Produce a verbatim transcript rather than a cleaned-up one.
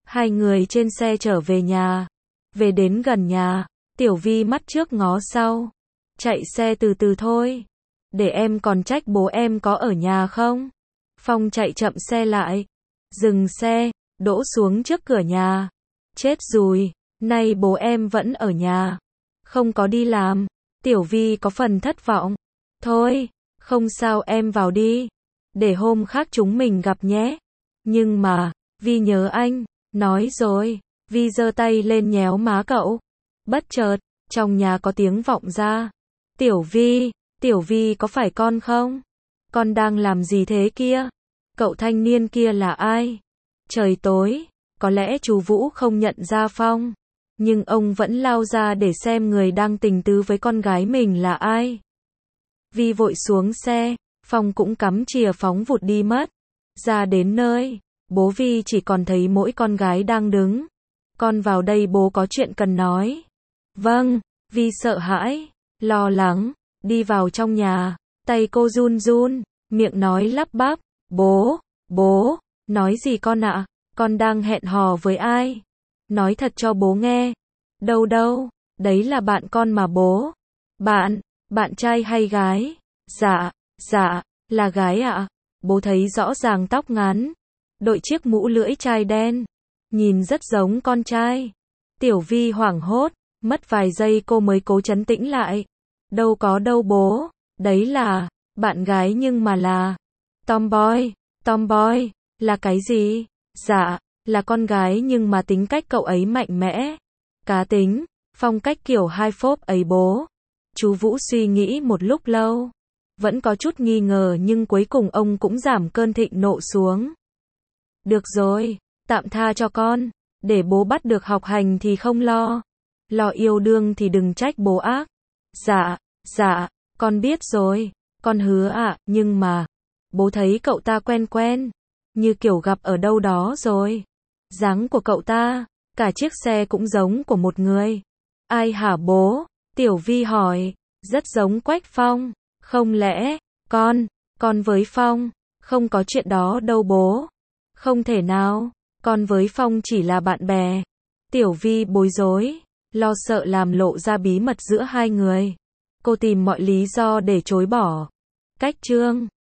Hai người trên xe trở về nhà. Về đến gần nhà, Tiểu Vi mắt trước ngó sau. Chạy xe từ từ thôi. Để em còn trách bố em có ở nhà không? Phong chạy chậm xe lại. Dừng xe, đỗ xuống trước cửa nhà. Chết rồi, nay bố em vẫn ở nhà. Không có đi làm. Tiểu Vi có phần thất vọng. Thôi, không sao em vào đi. Để hôm khác chúng mình gặp nhé. Nhưng mà, Vi nhớ anh. Nói rồi, Vi giơ tay lên nhéo má cậu. Bất chợt, trong nhà có tiếng vọng ra. Tiểu Vi, Tiểu Vi có phải con không? Con đang làm gì thế kia? Cậu thanh niên kia là ai? Trời tối, có lẽ chú Vũ không nhận ra Phong. Nhưng ông vẫn lao ra để xem người đang tình tứ với con gái mình là ai. Vi vội xuống xe, Phong cũng cắm chìa phóng vụt đi mất. Ra đến nơi, bố Vi chỉ còn thấy mỗi con gái đang đứng. Con vào đây bố có chuyện cần nói. Vâng, Vi sợ hãi, lo lắng, đi vào trong nhà, tay cô run run, miệng nói lắp bắp, bố, bố, nói gì con ạ, con đang hẹn hò với ai? Nói thật cho bố nghe. Đâu đâu, đấy là bạn con mà bố. Bạn, bạn trai hay gái? Dạ, dạ, là gái ạ. Bố thấy rõ ràng tóc ngắn, đội chiếc mũ lưỡi chai đen, nhìn rất giống con trai. Tiểu Vi hoảng hốt, mất vài giây cô mới cố trấn tĩnh lại. Đâu có đâu bố, đấy là bạn gái nhưng mà là tomboy, tomboy, là cái gì? Dạ, là con gái nhưng mà tính cách cậu ấy mạnh mẽ, cá tính, phong cách kiểu hai phốp ấy bố. Chú Vũ suy nghĩ một lúc lâu, vẫn có chút nghi ngờ nhưng cuối cùng ông cũng giảm cơn thịnh nộ xuống. Được rồi, tạm tha cho con, để bố bắt được học hành thì không lo. Lo yêu đương thì đừng trách bố ác. Dạ, dạ, con biết rồi, con hứa ạ, nhưng mà, bố thấy cậu ta quen quen, như kiểu gặp ở đâu đó rồi. Dáng của cậu ta, cả chiếc xe cũng giống của một người. Ai hả bố? Tiểu Vi hỏi, rất giống Quách Phong, không lẽ, con, con với Phong, không có chuyện đó đâu bố. Không thể nào, con với Phong chỉ là bạn bè. Tiểu Vi bối rối, lo sợ làm lộ ra bí mật giữa hai người. Cô tìm mọi lý do để chối bỏ. Cách chương